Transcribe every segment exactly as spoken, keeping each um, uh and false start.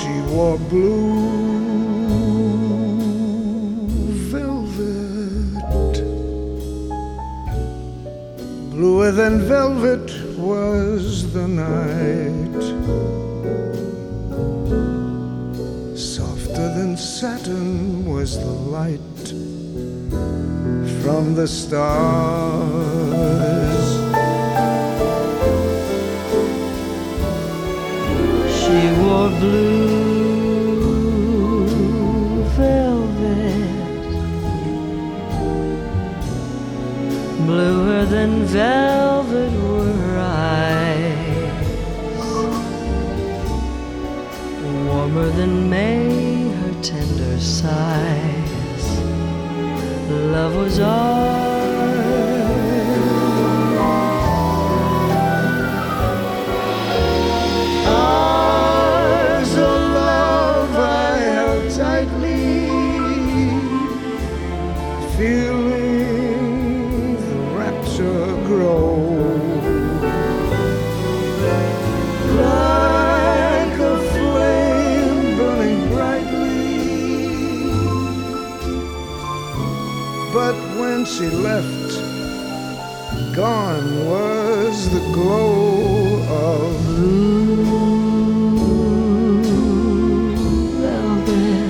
she wore blue velvet. Bluer than velvet was the night, softer than satin was the light from the stars. She wore blue velvet, bluer than velvet were her eyes, warmer than May her tender sighs. Love was ours. Feeling the rapture grow, like a flame burning brightly. But when she left, gone was the glow of blue velvet.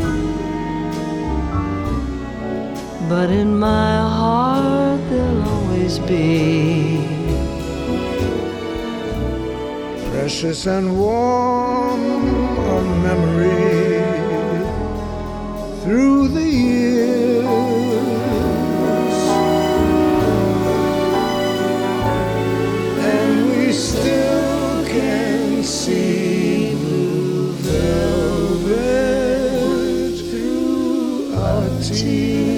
But in my heart there'll always be precious and warm a memory through the years, and we still can see blue velvet through our tears.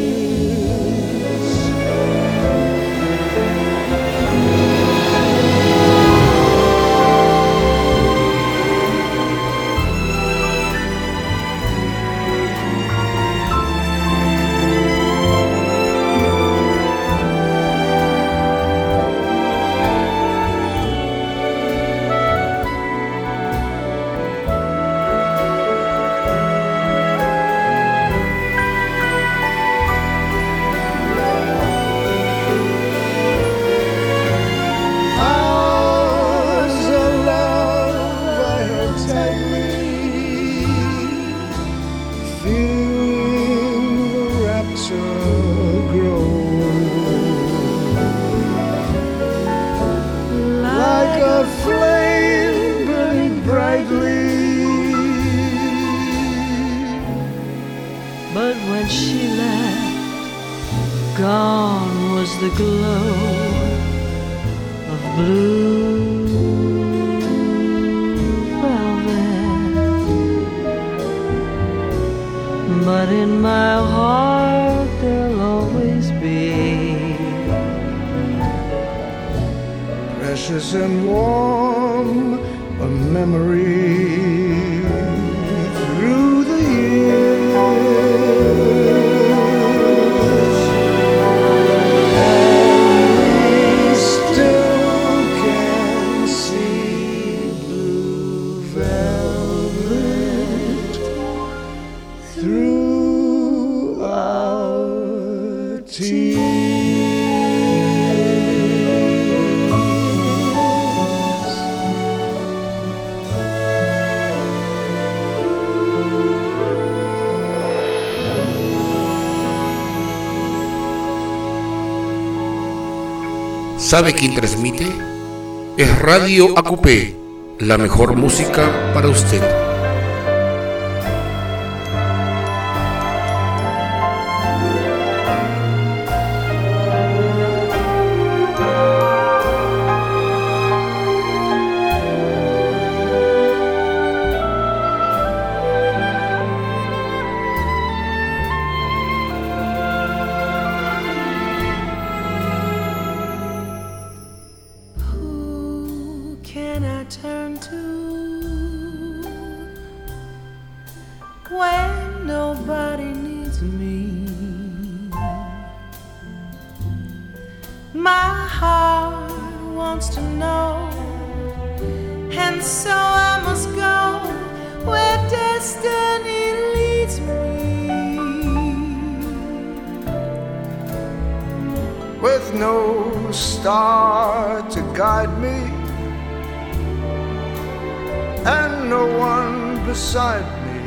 But when she left, gone was the glow of blue velvet. But in my heart there'll always be precious and warm a memory through the years, and we still can see blue velvet through our tears. ¿Sabe quién transmite? Es Radio A Q P, la mejor música para usted. When nobody needs me, my heart wants to know, and so I must go with with no star to guide me, and no one beside me.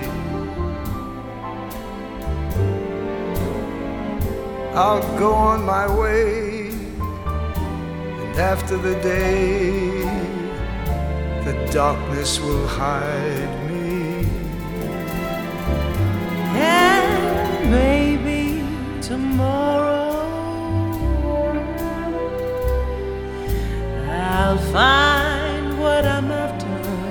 I'll go on my way, and after the day, the darkness will hide me. And maybe tomorrow I'll find what I'm after.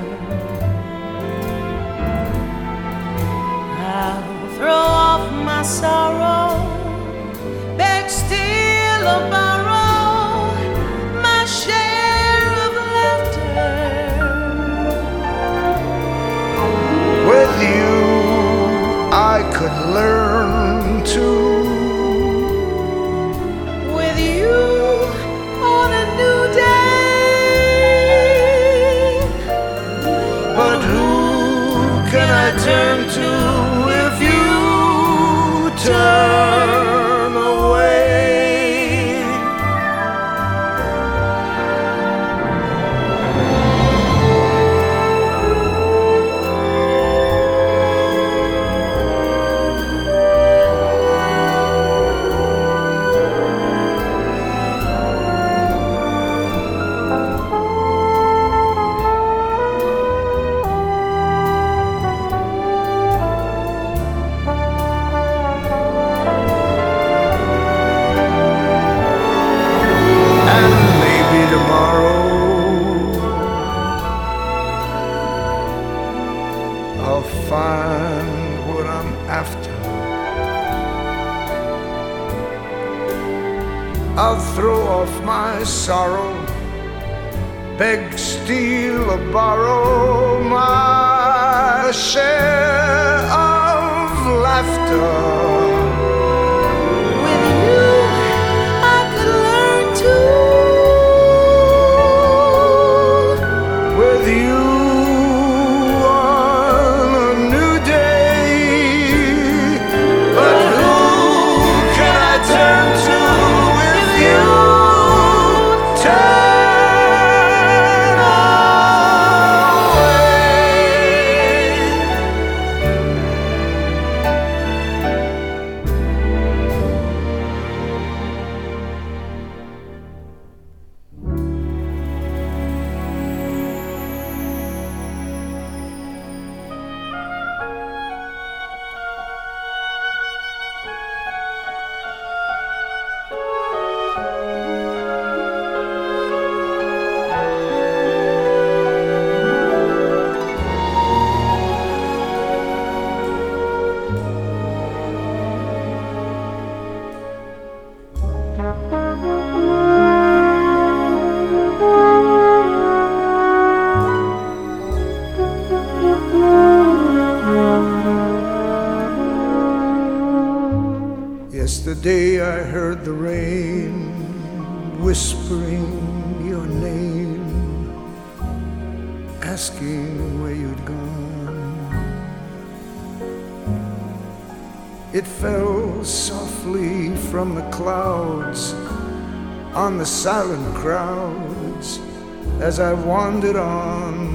I'll throw off my sorrow, beg, steal, or borrow my share of laughter. With you I could learn to. With you on a new day. But who can I turn to if you turn away? I'll throw off my sorrow, beg, steal, or borrow my share of laughter. With you, I could learn to. With you on a new day. But who can I turn to? Yesterday I heard the rain whispering your name, asking where you'd gone. It fell softly from the clouds on the silent crowds as I wandered on.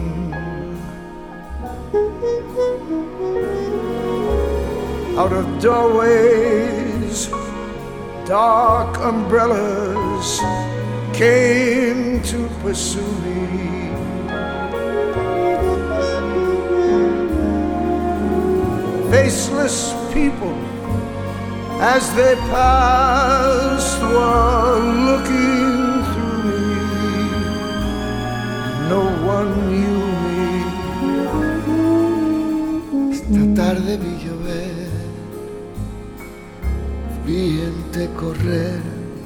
Out of doorways, dark umbrellas came to pursue me. Faceless people, as they passed, were looking through me. No one knew me. Esta tarde vi llover, vi gente correr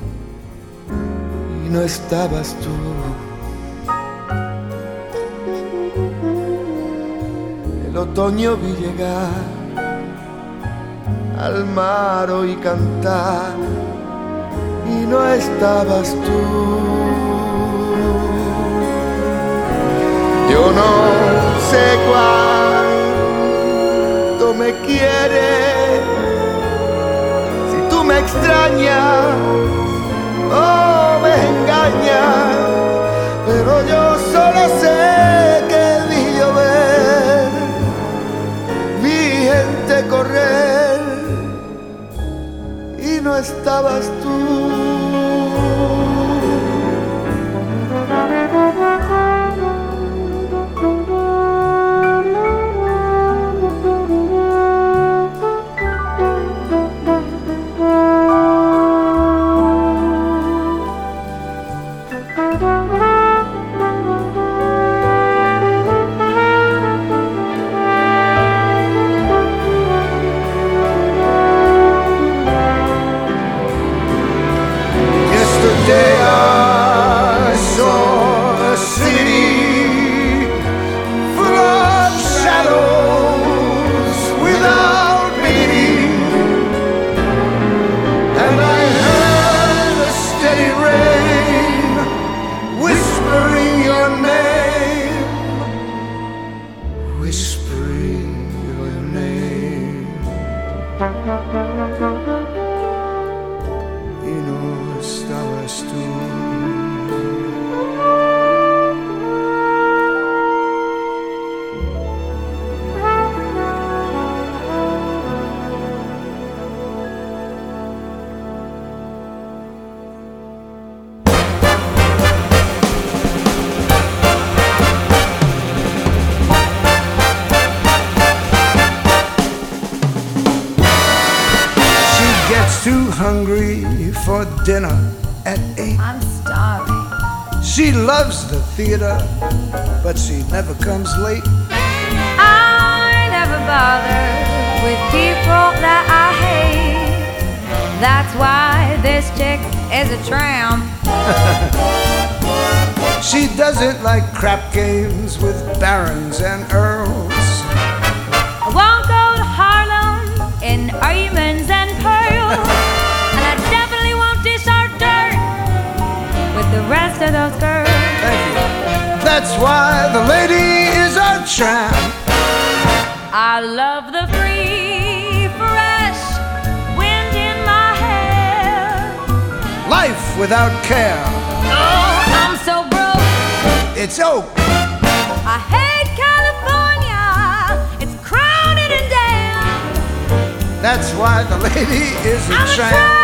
y no estabas tú. El otoño vi llegar al mar oí cantar y no estabas tú. Yo no sé cuánto me quieres, si tú me extrañas, oh, estabas tú. Hungry for dinner at eight. I'm starving. She loves the theater, but she never comes late. I never bother with people that I hate. That's why this chick is a tramp. She doesn't like crap games with barons and earls. I won't go to Harlem in diamonds and pearls. And I definitely won't dish our dirt with the rest of those girls. Thank you. That's why the lady is a tramp. I love the free, fresh wind in my hair. Life without care. Oh, I'm so broke. It's oak. I hate California. It's crowded and damn. That's why the lady is a I'm tramp. A tramp.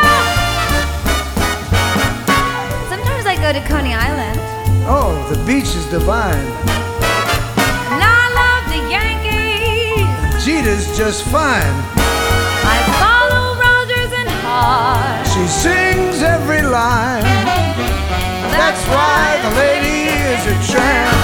Sometimes I go to Coney Island. Oh, the beach is divine. And I love the Yankees. Jeter's just fine. I follow Rogers and Hart. She sings every line. That's, That's why the lady is a tramp.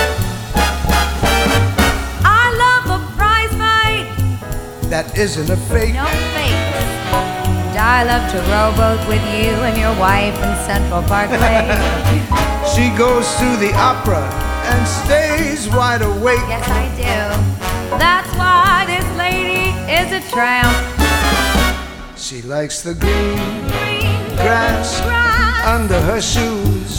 I love a prize fight. That isn't a fake. No fake. And I love to rowboat with you and your wife in Central Parkway. She goes to the opera and stays wide awake. Yes, I do. That's why this lady is a tramp. She likes the green, Green grass, grass under her shoes.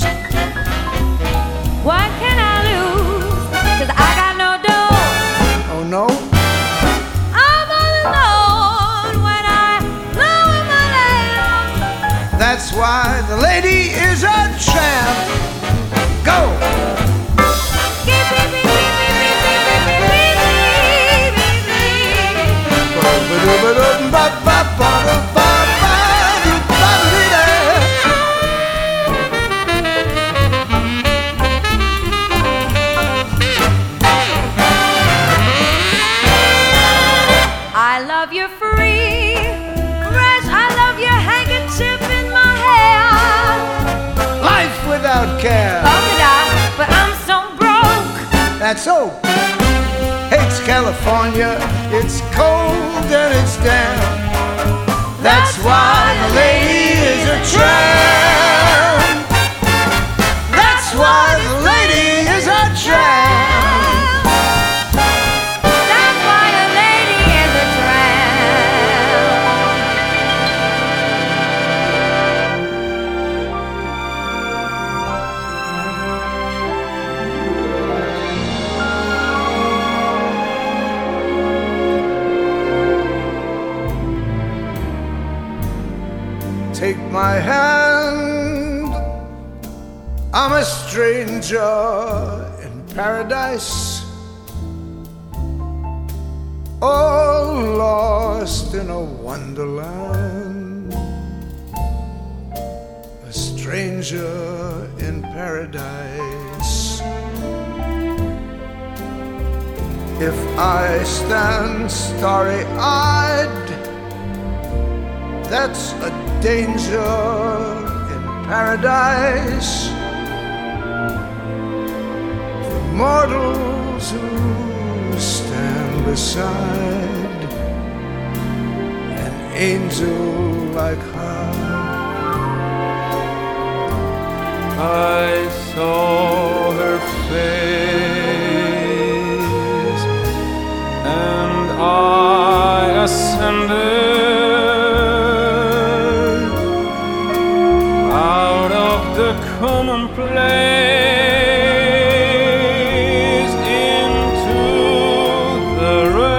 What can I lose? Cause I got no dough. Oh no? I'm all alone when I lower my lamp. That's why the lady is a tramp. Go! I love your free, fresh, I love your handkerchief in my hair. Life without care. Polka dot, but I'm so broke. That's so. Hates California, it's cold and it's damp. That's why the lady is a tramp. That's why the lady is a tramp. That's why a lady is a Take my hand, I'm a stranger in paradise, all lost in a wonderland. stranger in paradise. If I stand starry-eyed, that's a danger in paradise. For mortals who stand beside an angel like her. I saw her face and I ascended out of the commonplace into the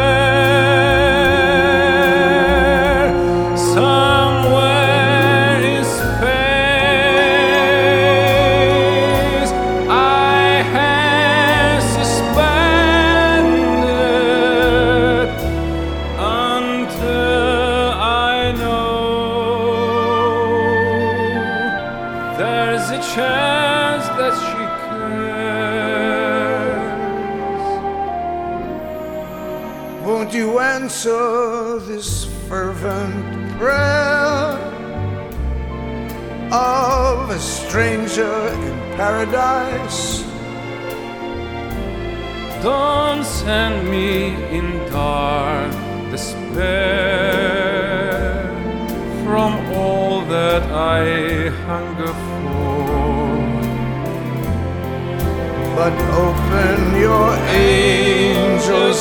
rare. Somewhere in space I had suspended until I know there's a chance that she cares. Won't you answer this fervent prayer of a stranger in paradise? Don't send me in dark despair from all that I hunger for. But open your angel's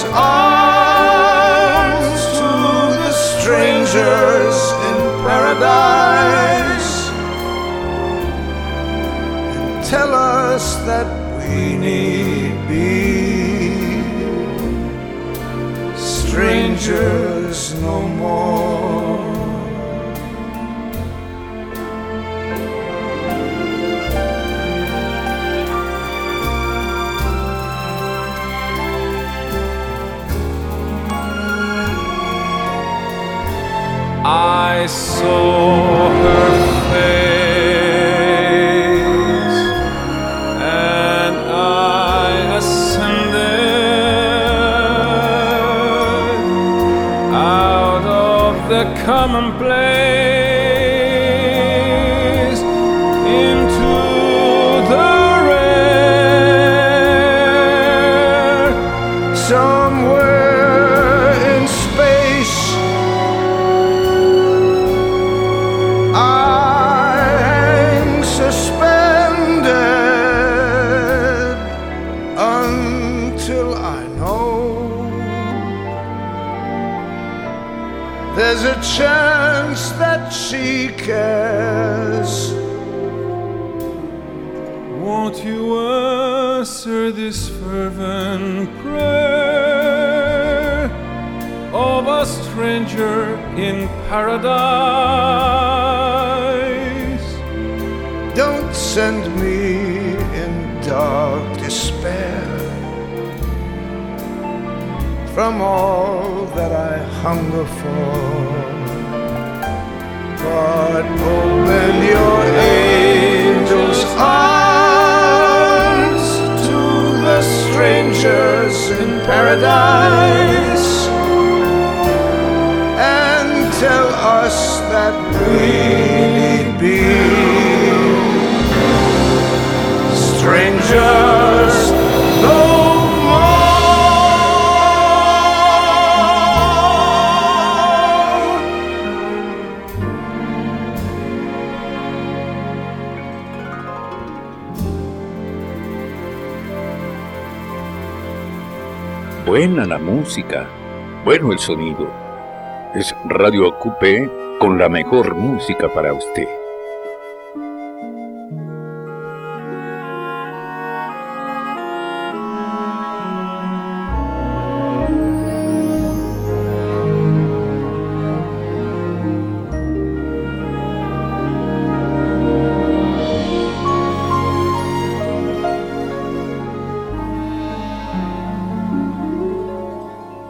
arms to the strangers in paradise and tell us that we need be strangers no more. I saw her face and I ascended out of the commonplace into the rare. Somewhere in space I hang suspended until I know there's a chance that she cares. Won't you answer this fervent prayer of a stranger in paradise? Don't send me in dark despair from all that I hunger for, but open your angel's arms to the strangers in paradise and tell us that we need be strangers no more. Buena la música, bueno el sonido. Es Radio Acupé con la mejor música para usted.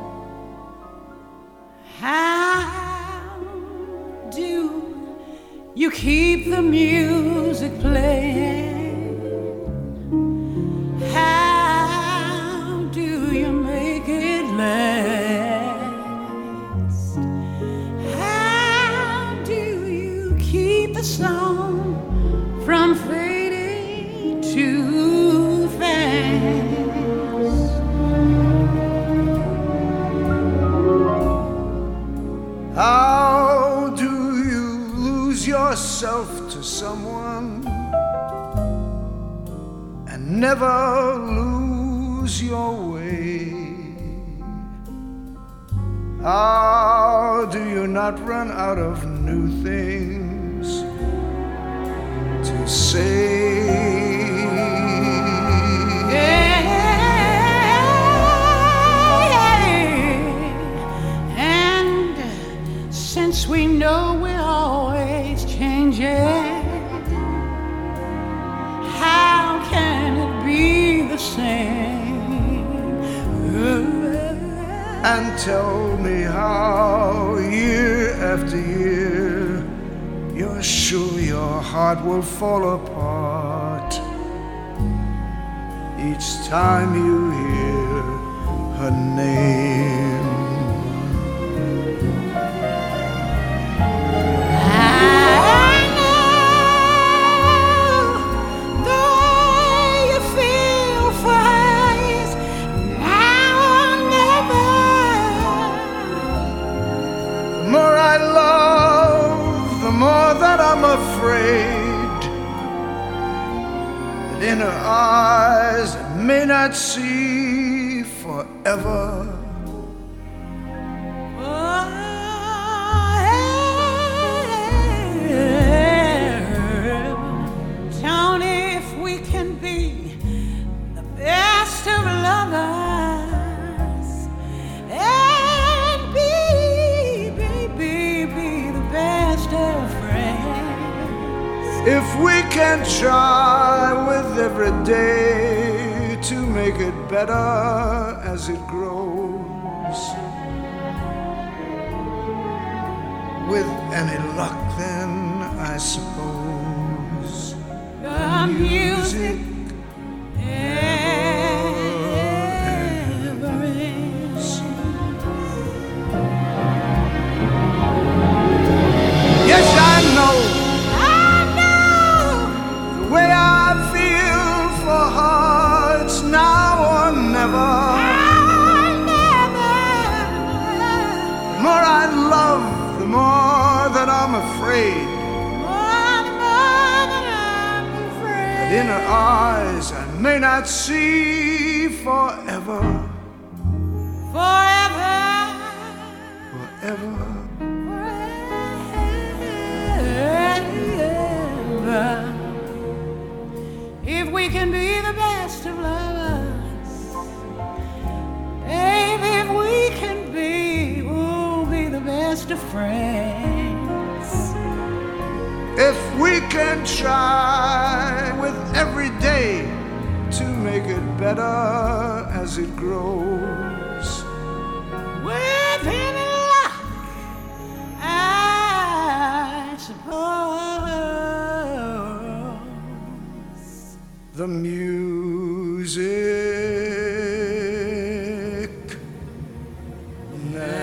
How do you keep the music playing. How do you make it last? How do you keep the song from fading too fast? How do you lose yourself to someone and never lose your way? How do you not run out of new things to say? Since we know we're always changing, how can it be the same? And tell me how, year after year, you're sure your heart will fall apart each time you hear her name. More that I'm afraid that in her eyes I may not see forever. Oh, Tony, if we can be the best of lovers and be, be, be, be the best of if we can try with every day to make it better as it grows, with any luck then I suppose the music never ends. Yes, I know way I feel for her, it's now or never. Never. The more I love, the more that I'm afraid. More, more than I'm afraid. That in her eyes I may not see forever. Forever. Forever. Forever. If we can be the best of lovers, baby, if we can be, we'll be the best of friends. If we can try with every day to make it better as it grows, with any luck, I suppose the music never